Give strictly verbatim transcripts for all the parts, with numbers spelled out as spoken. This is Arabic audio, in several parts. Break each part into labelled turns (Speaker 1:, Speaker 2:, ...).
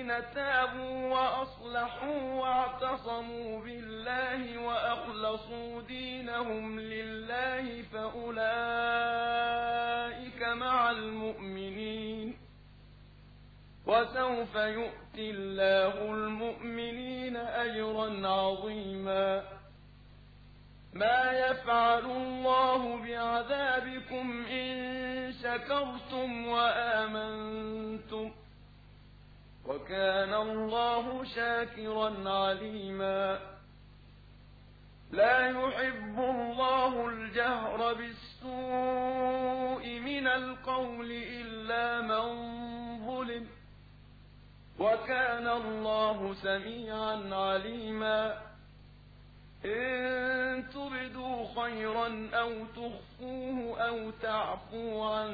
Speaker 1: الذين تابوا وأصلحوا واعتصموا بالله وأخلصوا دينهم لله فأولئك مع المؤمنين وسوف يؤتي الله المؤمنين أجرا عظيما ما يفعل الله بعذابكم إن شكرتم وآمنتم وكان الله شاكرا عليما لا يحب الله الجهر بالسوء من القول إلا من ظلم وكان الله سميعا عليما إن تبدوا خيرا أو تخفوه أو تعفو عن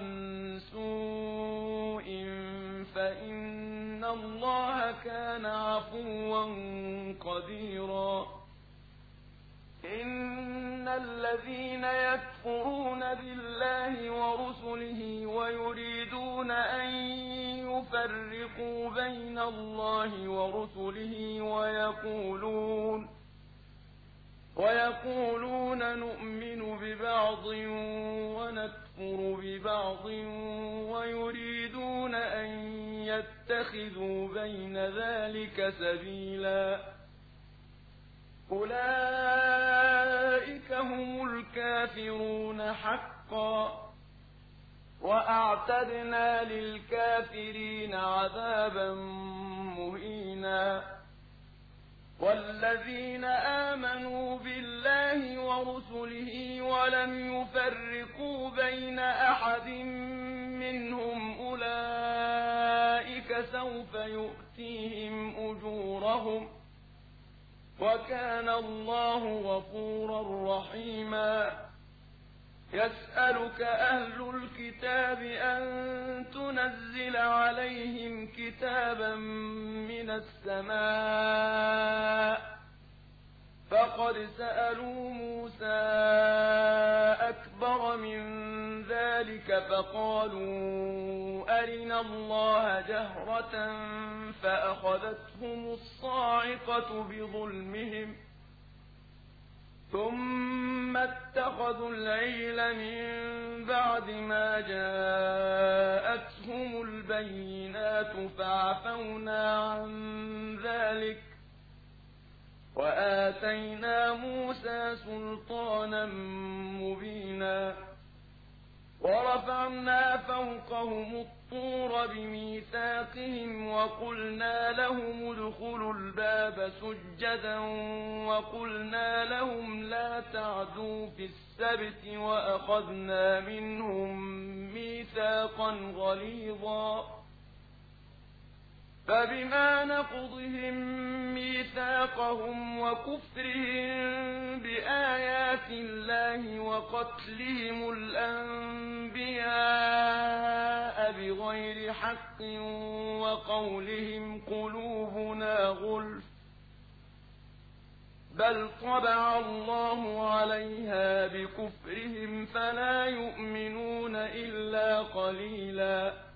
Speaker 1: سوء فإن الله كان عفوا قديرا إن الذين يكفرون بالله ورسله ويريدون أن يفرقوا بين الله ورسله ويقولون ويقولون نؤمن ببعض ونكفر ببعض ويريدون أن يتخذوا بين ذلك سبيلا أولئك هم الكافرون حقا وأعتدنا للكافرين عذابا مهينا والذين آمنوا بالله ورسله ولم يفرقوا بين أحد منهم أولئك سوف يؤتيهم أجورهم وكان الله غفورا رحيما يسألك أهل الكتاب أن تنزل عليهم كتابا من السماء فقد سألوا موسى أكبر من ذلك فقالوا أرنا الله جهرة فأخذتهم الصاعقة بظلمهم ثم اتخذوا العجل من بعد ما جاءتهم البينات فعفونا عن ذلك وآتينا موسى سلطانا مبينا ورفعنا فوقهم الطور بميثاقهم وقلنا لهم ادخلوا الباب سجدا وقلنا لهم لا تعدوا في السبت وأخذنا منهم ميثاقا غليظا فبما نقضهم ميثاقهم وكفرهم بآيات الله وقتلهم الأنبياء بغير حق وقولهم قلوبنا غلف بل طبع الله عليها بكفرهم فلا يؤمنون إلا قليلا